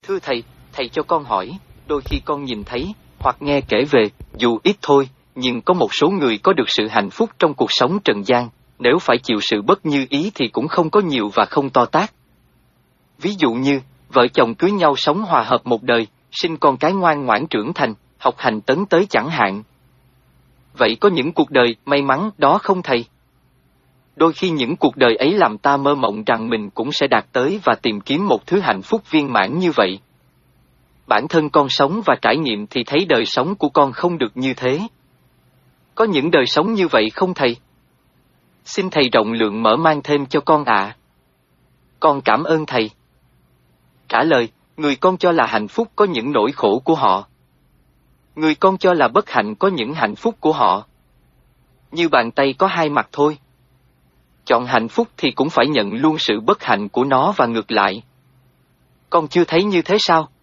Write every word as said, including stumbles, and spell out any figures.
Thưa thầy, thầy cho con hỏi, đôi khi con nhìn thấy, hoặc nghe kể về, dù ít thôi, nhưng có một số người có được sự hạnh phúc trong cuộc sống trần gian, nếu phải chịu sự bất như ý thì cũng không có nhiều và không to tát. Ví dụ như, vợ chồng cưới nhau sống hòa hợp một đời, sinh con cái ngoan ngoãn trưởng thành, học hành tấn tới chẳng hạn. Vậy có những cuộc đời may mắn đó không thầy? Đôi khi những cuộc đời ấy làm ta mơ mộng rằng mình cũng sẽ đạt tới và tìm kiếm một thứ hạnh phúc viên mãn như vậy. Bản thân con sống và trải nghiệm thì thấy đời sống của con không được như thế. Có những đời sống như vậy không thầy? Xin thầy rộng lượng mở mang thêm cho con ạ. Con cảm ơn thầy. Trả lời, người con cho là hạnh phúc có những nỗi khổ của họ. Người con cho là bất hạnh có những hạnh phúc của họ. Như bàn tay có hai mặt thôi. Chọn hạnh phúc thì cũng phải nhận luôn sự bất hạnh của nó và ngược lại. Con chưa thấy như thế sao?